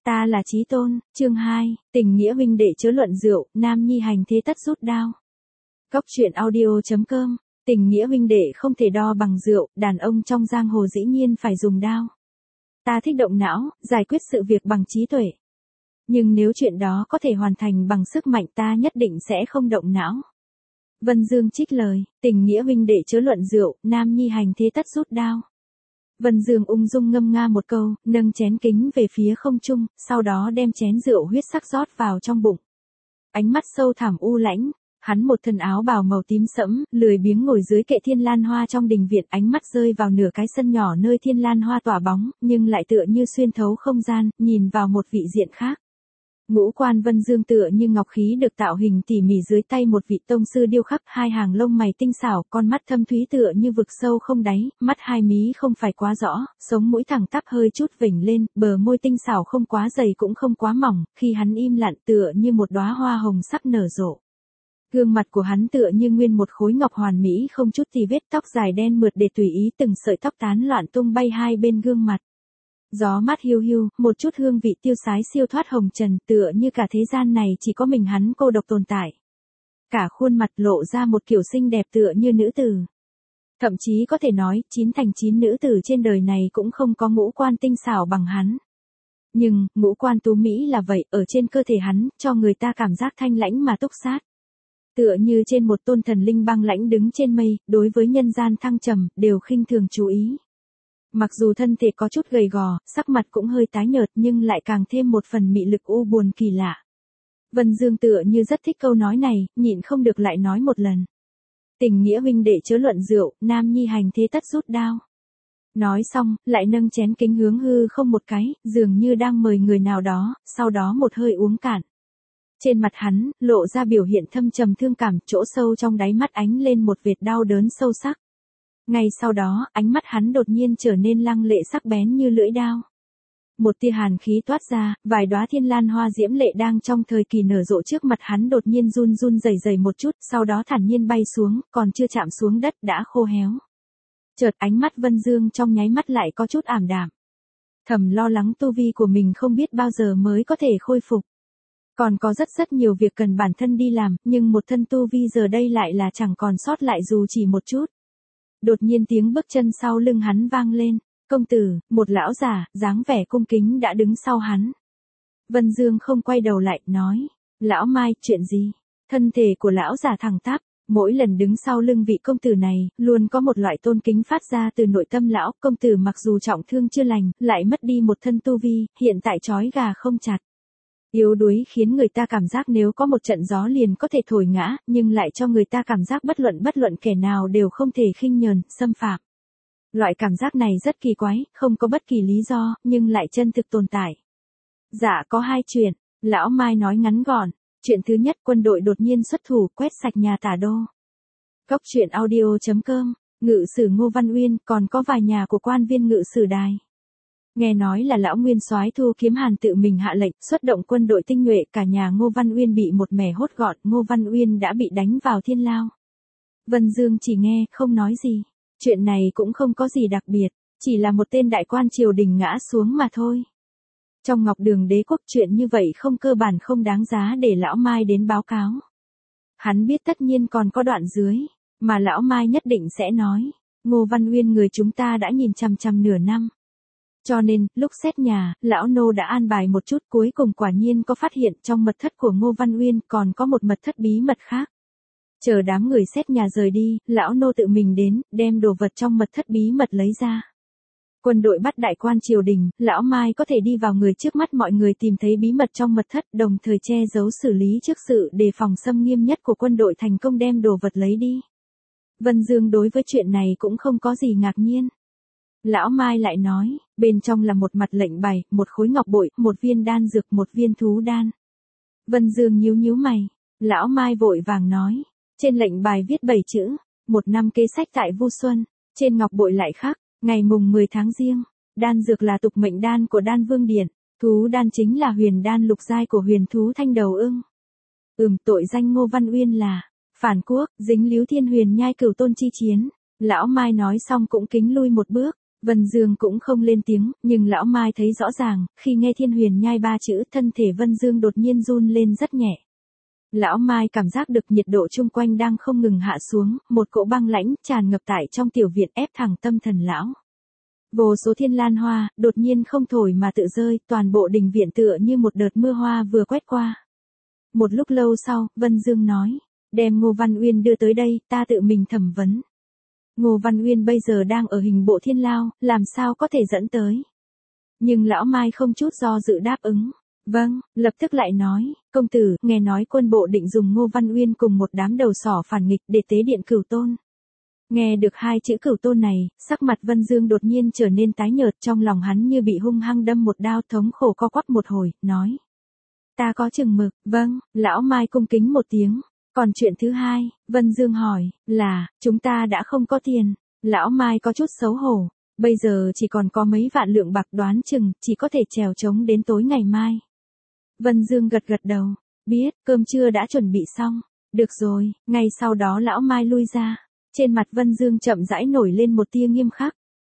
Ta là Chí Tôn, chương 2, tình nghĩa huynh đệ chớ luận rượu, nam nhi hành thế tất rút đao. Cóc truyện audio.com, tình nghĩa huynh đệ không thể đo bằng rượu, đàn ông trong giang hồ dĩ nhiên phải dùng đao. Ta thích động não, giải quyết sự việc bằng trí tuệ. Nhưng nếu chuyện đó có thể hoàn thành bằng sức mạnh ta nhất định sẽ không động não. Vân Dương trích lời, tình nghĩa huynh đệ chớ luận rượu, nam nhi hành thế tất rút đao. Vân Dương ung dung ngâm nga một câu, nâng chén kính về phía không trung, sau đó đem chén rượu huyết sắc rót vào trong bụng. Ánh mắt sâu thẳm u lãnh, hắn một thân áo bào màu tím sẫm, lười biếng ngồi dưới kệ thiên lan hoa trong đình viện, ánh mắt rơi vào nửa cái sân nhỏ nơi thiên lan hoa tỏa bóng, nhưng lại tựa như xuyên thấu không gian, nhìn vào một vị diện khác. Ngũ quan Vân Dương tựa như ngọc khí được tạo hình tỉ mỉ dưới tay một vị tông sư điêu khắc, hai hàng lông mày tinh xảo, con mắt thâm thúy tựa như vực sâu không đáy, mắt hai mí không phải quá rõ, sống mũi thẳng tắp hơi chút vểnh lên, bờ môi tinh xảo không quá dày cũng không quá mỏng, khi hắn im lặng tựa như một đóa hoa hồng sắp nở rộ. Gương mặt của hắn tựa như nguyên một khối ngọc hoàn mỹ không chút tì vết, tóc dài đen mượt để tùy ý từng sợi tóc tán loạn tung bay hai bên gương mặt. Gió mát hiu hiu, một chút hương vị tiêu sái siêu thoát hồng trần, tựa như cả thế gian này chỉ có mình hắn cô độc tồn tại. Cả khuôn mặt lộ ra một kiểu xinh đẹp tựa như nữ tử. Thậm chí có thể nói, 9 thành 9 nữ tử trên đời này cũng không có ngũ quan tinh xảo bằng hắn. Nhưng, ngũ quan tú mỹ là vậy, ở trên cơ thể hắn, cho người ta cảm giác thanh lãnh mà túc sát. Tựa như trên một tôn thần linh băng lãnh đứng trên mây, đối với nhân gian thăng trầm, đều khinh thường chú ý. Mặc dù thân thể có chút gầy gò, sắc mặt cũng hơi tái nhợt nhưng lại càng thêm một phần mị lực u buồn kỳ lạ. Vân Dương tựa như rất thích câu nói này, nhịn không được lại nói một lần. Tình nghĩa huynh đệ chớ luận rượu, nam nhi hành thế tất rút đao. Nói xong, lại nâng chén kính hướng hư không một cái, dường như đang mời người nào đó, sau đó một hơi uống cạn. Trên mặt hắn, lộ ra biểu hiện thâm trầm thương cảm, chỗ sâu trong đáy mắt ánh lên một vệt đau đớn sâu sắc. Ngay sau đó, ánh mắt hắn đột nhiên trở nên lăng lệ sắc bén như lưỡi đao. Một tia hàn khí toát ra, vài đóa thiên lan hoa diễm lệ đang trong thời kỳ nở rộ trước mặt hắn đột nhiên run run rẩy rẩy một chút, sau đó thản nhiên bay xuống, còn chưa chạm xuống đất đã khô héo. Chợt ánh mắt Vân Dương trong nháy mắt lại có chút ảm đạm. Thầm lo lắng tu vi của mình không biết bao giờ mới có thể khôi phục. Còn có rất nhiều việc cần bản thân đi làm, nhưng một thân tu vi giờ đây lại là chẳng còn sót lại dù chỉ một chút. Đột nhiên tiếng bước chân sau lưng hắn vang lên, công tử, một lão già, dáng vẻ cung kính đã đứng sau hắn. Vân Dương không quay đầu lại, nói, lão Mai, chuyện gì? Thân thể của lão già thẳng tắp, mỗi lần đứng sau lưng vị công tử này, luôn có một loại tôn kính phát ra từ nội tâm lão, công tử mặc dù trọng thương chưa lành, lại mất đi một thân tu vi, hiện tại trói gà không chặt. Yếu đuối khiến người ta cảm giác nếu có một trận gió liền có thể thổi ngã, nhưng lại cho người ta cảm giác bất luận kẻ nào đều không thể khinh nhờn, xâm phạm. Loại cảm giác này rất kỳ quái, không có bất kỳ lý do, nhưng lại chân thực tồn tại. Dạ có hai chuyện, lão Mai nói ngắn gọn. Chuyện thứ nhất, quân đội đột nhiên xuất thủ quét sạch nhà Tả Đô. Cóc truyện audio.com, ngự sử Ngô Văn Uyên, còn có vài nhà của quan viên ngự sử đài. Nghe nói là lão nguyên soái Thu Kiếm Hàn tự mình hạ lệnh, xuất động quân đội tinh nhuệ, cả nhà Ngô Văn Uyên bị một mẻ hốt gọn, Ngô Văn Uyên đã bị đánh vào thiên lao. Vân Dương chỉ nghe, không nói gì. Chuyện này cũng không có gì đặc biệt, chỉ là một tên đại quan triều đình ngã xuống mà thôi. Trong Ngọc Đường Đế quốc chuyện như vậy không cơ bản không đáng giá để lão Mai đến báo cáo. Hắn biết tất nhiên còn có đoạn dưới, mà lão Mai nhất định sẽ nói, Ngô Văn Uyên người chúng ta đã nhìn chằm chằm nửa năm. Cho nên, lúc xét nhà, lão nô đã an bài một chút, cuối cùng quả nhiên có phát hiện trong mật thất của Ngô Văn Uyên còn có một mật thất bí mật khác. Chờ đám người xét nhà rời đi, lão nô tự mình đến, đem đồ vật trong mật thất bí mật lấy ra. Quân đội bắt đại quan triều đình, lão Mai có thể đi vào người trước mắt mọi người tìm thấy bí mật trong mật thất, đồng thời che giấu xử lý trước sự đề phòng xâm nghiêm nhất của quân đội thành công đem đồ vật lấy đi. Vân Dương đối với chuyện này cũng không có gì ngạc nhiên. Lão Mai lại nói, bên trong là một mặt lệnh bài, một khối ngọc bội, một viên đan dược, một viên thú đan. Vân Dương nhíu mày. Lão Mai vội vàng nói, trên lệnh bài viết 7 chữ, 1 năm kế sách tại Vu Xuân, trên ngọc bội lại khắc, ngày mùng 10 tháng Giêng, đan dược là tục mệnh đan của Đan Vương Điện, thú đan chính là huyền đan lục giai của huyền thú thanh đầu ưng. Tội danh Ngô Văn Uyên là phản quốc, dính líu Thiên Huyền Nhai Cửu Tôn chi chiến. Lão Mai nói xong cũng kính lui một bước. Vân Dương cũng không lên tiếng, nhưng lão Mai thấy rõ ràng, khi nghe Thiên Huyền Nhai ba chữ, thân thể Vân Dương đột nhiên run lên rất nhẹ. Lão Mai cảm giác được nhiệt độ chung quanh đang không ngừng hạ xuống, một cỗ băng lãnh tràn ngập tại trong tiểu viện ép thẳng tâm thần lão. Vô số thiên lan hoa, đột nhiên không thổi mà tự rơi, toàn bộ đình viện tựa như một đợt mưa hoa vừa quét qua. Một lúc lâu sau, Vân Dương nói, đem Ngô Văn Uyên đưa tới đây, ta tự mình thẩm vấn. Ngô Văn Uyên bây giờ đang ở hình bộ thiên lao, làm sao có thể dẫn tới. Nhưng lão Mai không chút do dự đáp ứng. Vâng, lập tức lại nói, công tử, nghe nói quân bộ định dùng Ngô Văn Uyên cùng một đám đầu sỏ phản nghịch để tế điện Cửu Tôn. Nghe được hai chữ Cửu Tôn này, sắc mặt Vân Dương đột nhiên trở nên tái nhợt, trong lòng hắn như bị hung hăng đâm một đao, thống khổ co quắp một hồi, nói. Ta có chừng mực, vâng, lão Mai cung kính một tiếng. Còn chuyện thứ hai, Vân Dương hỏi, là, chúng ta đã không có tiền. Lão Mai có chút xấu hổ, bây giờ chỉ còn có mấy vạn lượng bạc, đoán chừng, chỉ có thể trèo trống đến tối ngày mai. Vân Dương gật gật đầu, biết, cơm trưa đã chuẩn bị xong. Được rồi, ngay sau đó lão Mai lui ra. Trên mặt Vân Dương chậm rãi nổi lên một tia nghiêm khắc.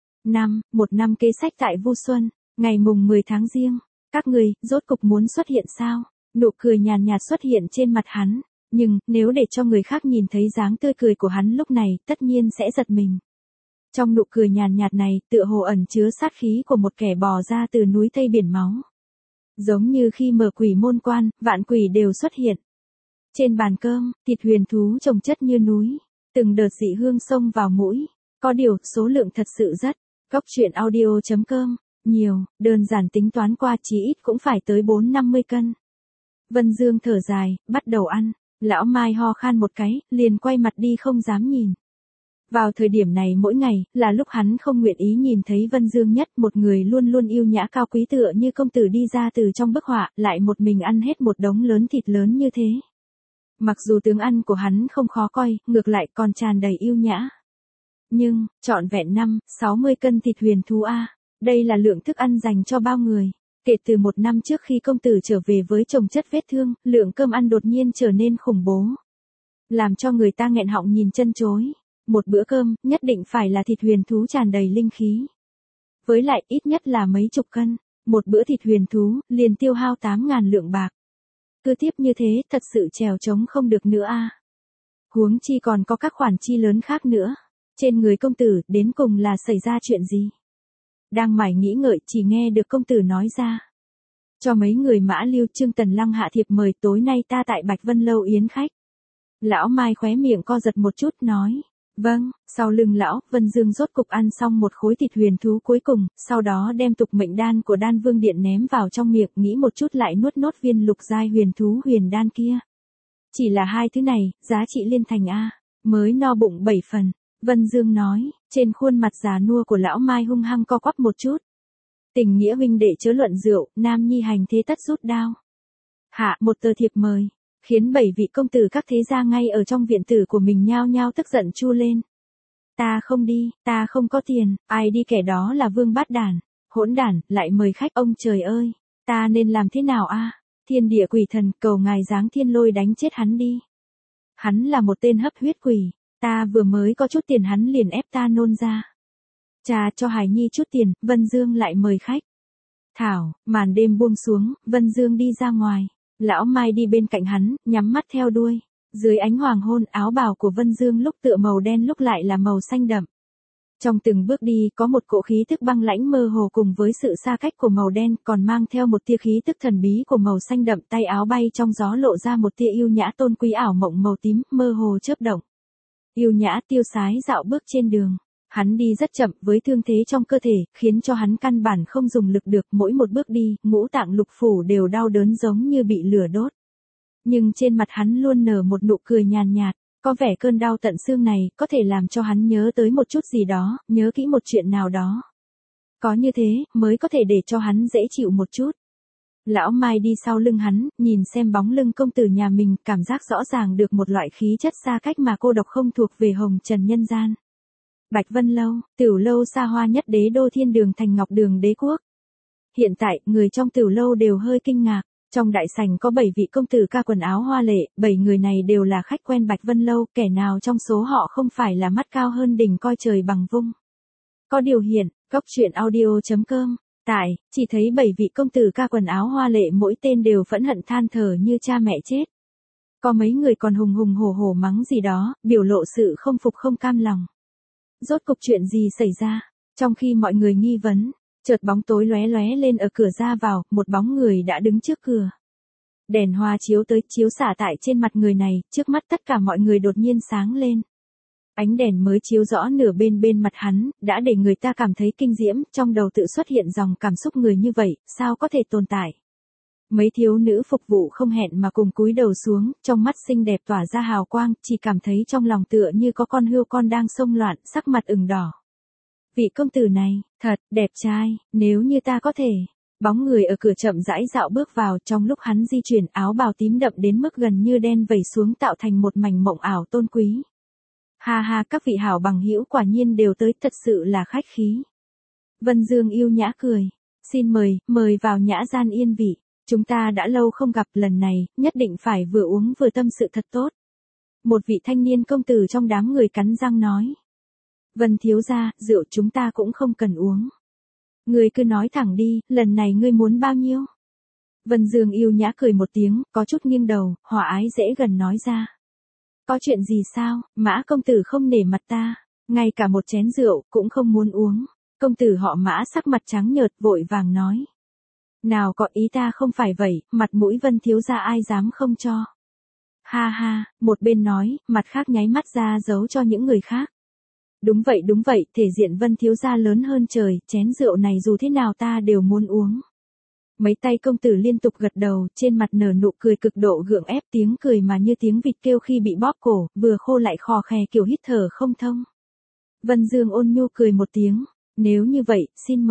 Một năm kế sách tại Vu Xuân, ngày mùng 10 tháng Giêng. Các người, rốt cục muốn xuất hiện sao? Nụ cười nhàn nhạt xuất hiện trên mặt hắn. Nhưng, nếu để cho người khác nhìn thấy dáng tươi cười của hắn lúc này, tất nhiên sẽ giật mình. Trong nụ cười nhàn nhạt này, tựa hồ ẩn chứa sát khí của một kẻ bò ra từ núi thây biển máu. Giống như khi mở quỷ môn quan, vạn quỷ đều xuất hiện. Trên bàn cơm, thịt huyền thú chồng chất như núi. Từng đợt dị hương xông vào mũi. Có điều, số lượng thật sự rất. Góc truyện audio.com. Nhiều, đơn giản tính toán qua chí ít cũng phải tới 4-50 cân. Vân Dương thở dài, bắt đầu ăn. Lão Mai ho khan một cái, liền quay mặt đi không dám nhìn. Vào thời điểm này mỗi ngày, là lúc hắn không nguyện ý nhìn thấy Vân Dương nhất, một người luôn luôn yêu nhã cao quý tựa như công tử đi ra từ trong bức họa, lại một mình ăn hết một đống lớn thịt lớn như thế. Mặc dù tướng ăn của hắn không khó coi, ngược lại còn tràn đầy yêu nhã. Nhưng, trọn vẹn 50 cân thịt huyền thú a, đây là lượng thức ăn dành cho bao người. Kể từ một năm trước khi công tử trở về với chồng chất vết thương, lượng cơm ăn đột nhiên trở nên khủng bố. Làm cho người ta nghẹn họng nhìn chân chối. Một bữa cơm, nhất định phải là thịt huyền thú tràn đầy linh khí. Với lại, ít nhất là mấy chục cân. Một bữa thịt huyền thú, liền tiêu hao 8.000 lượng bạc. Cứ tiếp như thế, thật sự trèo trống không được nữa a. Huống chi còn có các khoản chi lớn khác nữa. Trên người công tử, đến cùng là xảy ra chuyện gì? Đang mải nghĩ ngợi, chỉ nghe được công tử nói ra. Cho mấy người Mã Lưu, Trương Tần Lăng hạ thiệp mời, tối nay ta tại Bạch Vân Lâu yến khách. Lão Mai khóe miệng co giật một chút, nói. Vâng, sau lưng lão, Vân Dương rốt cục ăn xong một khối thịt huyền thú cuối cùng, sau đó đem tục mệnh đan của Đan Vương Điện ném vào trong miệng, nghĩ một chút lại nuốt nốt viên lục giai huyền thú huyền đan kia. Chỉ là hai thứ này, giá trị liên thành a, mới no bụng 7 phần. Vân Dương nói, trên khuôn mặt già nua của lão Mai hung hăng co quắp một chút. Tình nghĩa huynh đệ chớ luận rượu, nam nhi hành thế tất rút đao. Hạ một tờ thiệp mời, khiến 7 vị công tử các thế gia ngay ở trong viện tử của mình nhao nhao tức giận chu lên. Ta không đi, ta không có tiền, ai đi kẻ đó là vương bát đản, hỗn đản, lại mời khách, ông trời ơi, ta nên làm thế nào a? Thiên địa quỷ thần, cầu ngài giáng thiên lôi đánh chết hắn đi. Hắn là một tên hấp huyết quỷ. Ta vừa mới có chút tiền hắn liền ép ta nôn ra. Cha cho Hải Nhi chút tiền, Vân Dương lại mời khách. Thảo, màn đêm buông xuống, Vân Dương đi ra ngoài. Lão Mai đi bên cạnh hắn, nhắm mắt theo đuôi. Dưới ánh hoàng hôn, áo bào của Vân Dương lúc tựa màu đen lúc lại là màu xanh đậm. Trong từng bước đi có một cỗ khí tức băng lãnh mơ hồ cùng với sự xa cách của màu đen, còn mang theo một tia khí tức thần bí của màu xanh đậm, tay áo bay trong gió lộ ra một tia yêu nhã tôn quý ảo mộng màu tím, mơ hồ chớp động. Yêu nhã tiêu sái dạo bước trên đường. Hắn đi rất chậm với thương thế trong cơ thể, khiến cho hắn căn bản không dùng lực được, mỗi một bước đi, ngũ tạng lục phủ đều đau đớn giống như bị lửa đốt. Nhưng trên mặt hắn luôn nở một nụ cười nhàn nhạt, có vẻ cơn đau tận xương này, có thể làm cho hắn nhớ tới một chút gì đó, nhớ kỹ một chuyện nào đó. Có như thế, mới có thể để cho hắn dễ chịu một chút. Lão Mai đi sau lưng hắn, nhìn xem bóng lưng công tử nhà mình, cảm giác rõ ràng được một loại khí chất xa cách mà cô độc không thuộc về hồng trần nhân gian. Bạch Vân Lâu, tiểu lâu xa hoa nhất đế đô thiên đường thành ngọc đường đế quốc. Hiện tại, người trong tiểu lâu đều hơi kinh ngạc. Trong đại sảnh có 7 vị công tử ca quần áo hoa lệ, 7 người này đều là khách quen Bạch Vân Lâu, kẻ nào trong số họ không phải là mắt cao hơn đỉnh coi trời bằng vung. Có điều hiện, Cóc truyện audio.com. Tại, chỉ thấy 7 vị công tử ca quần áo hoa lệ mỗi tên đều phẫn hận than thở như cha mẹ chết. Có mấy người còn hùng hùng hổ hổ mắng gì đó, biểu lộ sự không phục không cam lòng. Rốt cục chuyện gì xảy ra? Trong khi mọi người nghi vấn, chợt bóng tối lóe lóe lên ở cửa ra vào, một bóng người đã đứng trước cửa. Đèn hoa chiếu tới, chiếu xả tại trên mặt người này, trước mắt tất cả mọi người đột nhiên sáng lên. Ánh đèn mới chiếu rõ nửa bên mặt hắn, đã để người ta cảm thấy kinh diễm, trong đầu tự xuất hiện dòng cảm xúc người như vậy, sao có thể tồn tại. Mấy thiếu nữ phục vụ không hẹn mà cùng cúi đầu xuống, trong mắt xinh đẹp tỏa ra hào quang, chỉ cảm thấy trong lòng tựa như có con hươu con đang xông loạn, sắc mặt ửng đỏ. Vị công tử này, thật, đẹp trai, nếu như ta có thể. Bóng người ở cửa chậm rãi dạo bước vào, trong lúc hắn di chuyển áo bào tím đậm đến mức gần như đen vẩy xuống tạo thành một mảnh mộng ảo tôn quý. Ha ha, các vị hảo bằng hữu quả nhiên đều tới, thật sự là khách khí. Vân Dương yêu nhã cười. Xin mời vào nhã gian yên vị. Chúng ta đã lâu không gặp, lần này, nhất định phải vừa uống vừa tâm sự thật tốt. Một vị thanh niên công tử trong đám người cắn răng nói. Vân thiếu gia, rượu chúng ta cũng không cần uống. Ngươi cứ nói thẳng đi, lần này ngươi muốn bao nhiêu? Vân Dương yêu nhã cười một tiếng, có chút nghiêng đầu, hòa ái dễ gần nói ra. Có chuyện gì sao, Mã công tử không nể mặt ta, ngay cả một chén rượu cũng không muốn uống. Công tử họ Mã sắc mặt trắng nhợt vội vàng nói. Nào có, ý ta không phải vậy, mặt mũi Vân thiếu gia ai dám không cho. Ha ha, một bên nói, mặt khác nháy mắt ra giấu cho những người khác. Đúng vậy, thể diện Vân thiếu gia lớn hơn trời, chén rượu này dù thế nào ta đều muốn uống. Mấy tay công tử liên tục gật đầu, trên mặt nở nụ cười cực độ gượng ép, tiếng cười mà như tiếng vịt kêu khi bị bóp cổ, vừa khô lại khò khè kiểu hít thở không thông. Vân Dương ôn nhu cười một tiếng, nếu như vậy, xin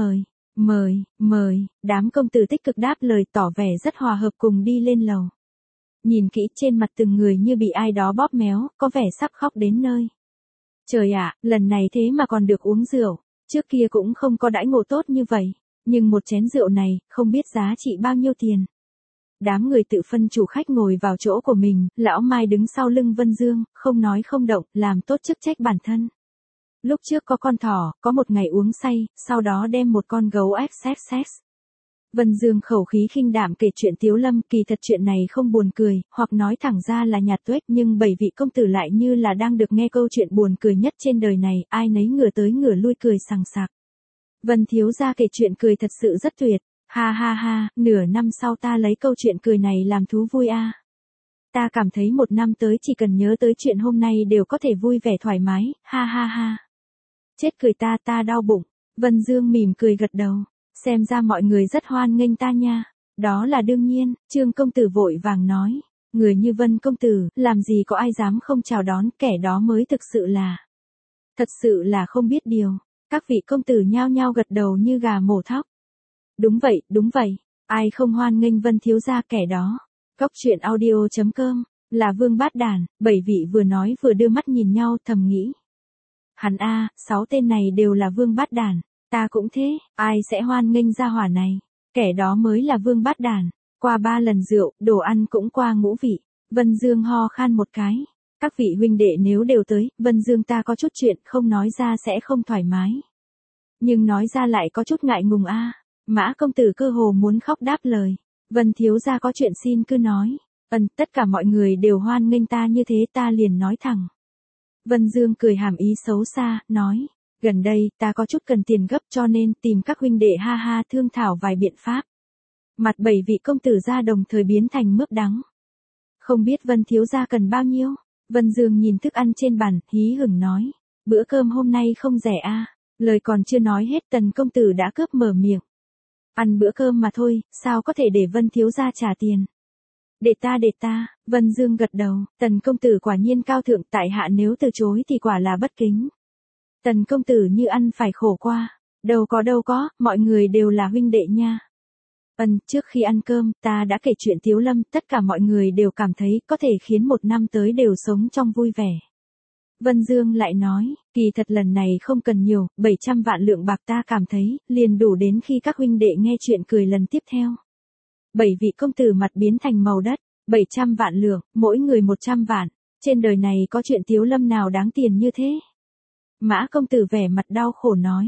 mời, đám công tử tích cực đáp lời tỏ vẻ rất hòa hợp cùng đi lên lầu. Nhìn kỹ trên mặt từng người như bị ai đó bóp méo, có vẻ sắp khóc đến nơi. Trời ạ, lần này thế mà còn được uống rượu, trước kia cũng không có đãi ngộ tốt như vậy. Nhưng một chén rượu này, không biết giá trị bao nhiêu tiền. Đám người tự phân chủ khách ngồi vào chỗ của mình, lão Mai đứng sau lưng Vân Dương, không nói không động, làm tốt chức trách bản thân. Lúc trước có con thỏ, có một ngày uống say, sau đó đem một con gấu XXX. Vân Dương khẩu khí khinh đạm kể chuyện Tiếu Lâm, kỳ thật chuyện này không buồn cười, hoặc nói thẳng ra là nhạt tuếch, nhưng 7 vị công tử lại như là đang được nghe câu chuyện buồn cười nhất trên đời này, ai nấy ngửa tới ngửa lui cười sằng sặc. Vân thiếu gia kể chuyện cười thật sự rất tuyệt, ha ha ha, nửa năm sau ta lấy câu chuyện cười này làm thú vui a. Ta cảm thấy một năm tới chỉ cần nhớ tới chuyện hôm nay đều có thể vui vẻ thoải mái, ha ha ha. Chết cười ta đau bụng. Vân Dương mỉm cười gật đầu, xem ra mọi người rất hoan nghênh ta nha. Đó là đương nhiên, Trương công tử vội vàng nói, người như Vân công tử, làm gì có ai dám không chào đón, kẻ đó mới thật sự là không biết điều. Các vị công tử nhao nhao gật đầu như gà mổ thóc. Đúng vậy, ai không hoan nghênh Vân thiếu gia kẻ đó. Cóc truyện audio.com, là Vương Bát Đản, 7 vị vừa nói vừa đưa mắt nhìn nhau thầm nghĩ. Hắn a, 6 tên này đều là Vương Bát Đản, ta cũng thế, ai sẽ hoan nghênh gia hỏa này, kẻ đó mới là Vương Bát Đản. Qua 3 lần rượu, đồ ăn cũng qua ngũ vị, Vân Dương ho khan một cái. Các vị huynh đệ nếu đều tới, Vân Dương ta có chút chuyện không nói ra sẽ không thoải mái. Nhưng nói ra lại có chút ngại ngùng a. Mã công tử cơ hồ muốn khóc đáp lời. Vân thiếu gia có chuyện xin cứ nói. Tất cả mọi người đều hoan nghênh ta như thế ta liền nói thẳng. Vân Dương cười hàm ý xấu xa, nói. Gần đây ta có chút cần tiền gấp cho nên tìm các huynh đệ ha ha thương thảo vài biện pháp. Mặt 7 vị công tử ra đồng thời biến thành mướp đắng. Không biết Vân thiếu gia cần bao nhiêu? Vân Dương nhìn thức ăn trên bàn, hí hửng nói. Bữa cơm hôm nay không rẻ a. Lời còn chưa nói hết Tần công tử đã cướp mở miệng. Ăn bữa cơm mà thôi, sao có thể để Vân thiếu gia trả tiền? Để ta, Vân Dương gật đầu, Tần công tử quả nhiên cao thượng, tại hạ nếu từ chối thì quả là bất kính. Tần công tử như ăn phải khổ qua. Đâu có, mọi người đều là huynh đệ nha. Trước khi ăn cơm, ta đã kể chuyện Tiếu Lâm, tất cả mọi người đều cảm thấy có thể khiến một năm tới đều sống trong vui vẻ. Vân Dương lại nói, kỳ thật lần này không cần nhiều, 700 vạn lượng bạc ta cảm thấy, liền đủ đến khi các huynh đệ nghe chuyện cười lần tiếp theo. 7 vị công tử mặt biến thành màu đất, 700 vạn lượng, mỗi người 100 vạn, trên đời này có chuyện Tiếu Lâm nào đáng tiền như thế? Mã công tử vẻ mặt đau khổ nói,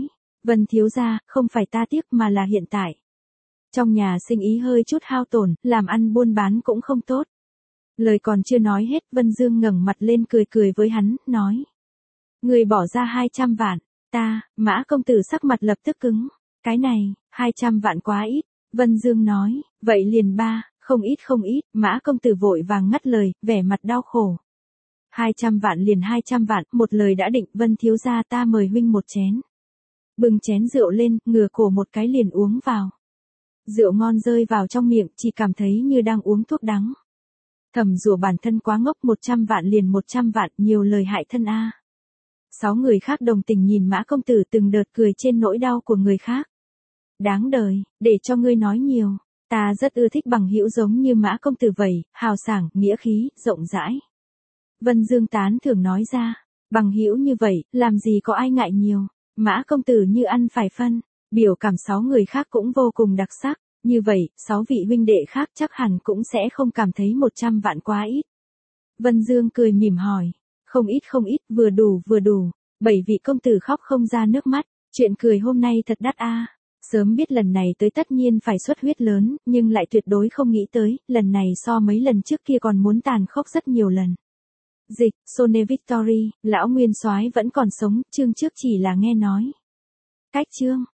Vân thiếu gia, không phải ta tiếc mà là hiện tại. Trong nhà sinh ý hơi chút hao tổn, làm ăn buôn bán cũng không tốt. Lời còn chưa nói hết, Vân Dương ngẩng mặt lên cười cười với hắn, nói. Người bỏ ra 200 vạn, Mã công tử sắc mặt lập tức cứng. Cái này, 200 vạn quá ít, Vân Dương nói, vậy liền không ít, Mã công tử vội vàng ngắt lời, vẻ mặt đau khổ. 200 vạn liền 200 vạn, một lời đã định, Vân thiếu gia ta mời huynh một chén. Bưng chén rượu lên, ngửa cổ một cái liền uống vào. Rượu ngon rơi vào trong miệng, chỉ cảm thấy như đang uống thuốc đắng. Thầm rủa bản thân quá ngốc, 100 vạn liền 100 vạn, nhiều lời hại thân a. 6 người khác đồng tình nhìn Mã công tử từng đợt cười trên nỗi đau của người khác. Đáng đời, để cho ngươi nói nhiều, ta rất ưa thích bằng hữu giống như Mã công tử vậy, hào sảng, nghĩa khí, rộng rãi. Vân Dương tán thưởng nói ra, bằng hữu như vậy, làm gì có ai ngại nhiều, Mã công tử như ăn phải phân, biểu cảm 6 người khác cũng vô cùng đặc sắc, như vậy, 6 vị huynh đệ khác chắc hẳn cũng sẽ không cảm thấy 100 vạn quá ít. Vân Dương cười mỉm hỏi, không ít, vừa đủ, 7 vị công tử khóc không ra nước mắt, chuyện cười hôm nay thật đắt a. Sớm biết lần này tới tất nhiên phải xuất huyết lớn, nhưng lại tuyệt đối không nghĩ tới, lần này so mấy lần trước kia còn muốn tàn khốc rất nhiều lần. Dịch, Sone Victory, lão nguyên soái vẫn còn sống, chương trước chỉ là nghe nói. Cách chương.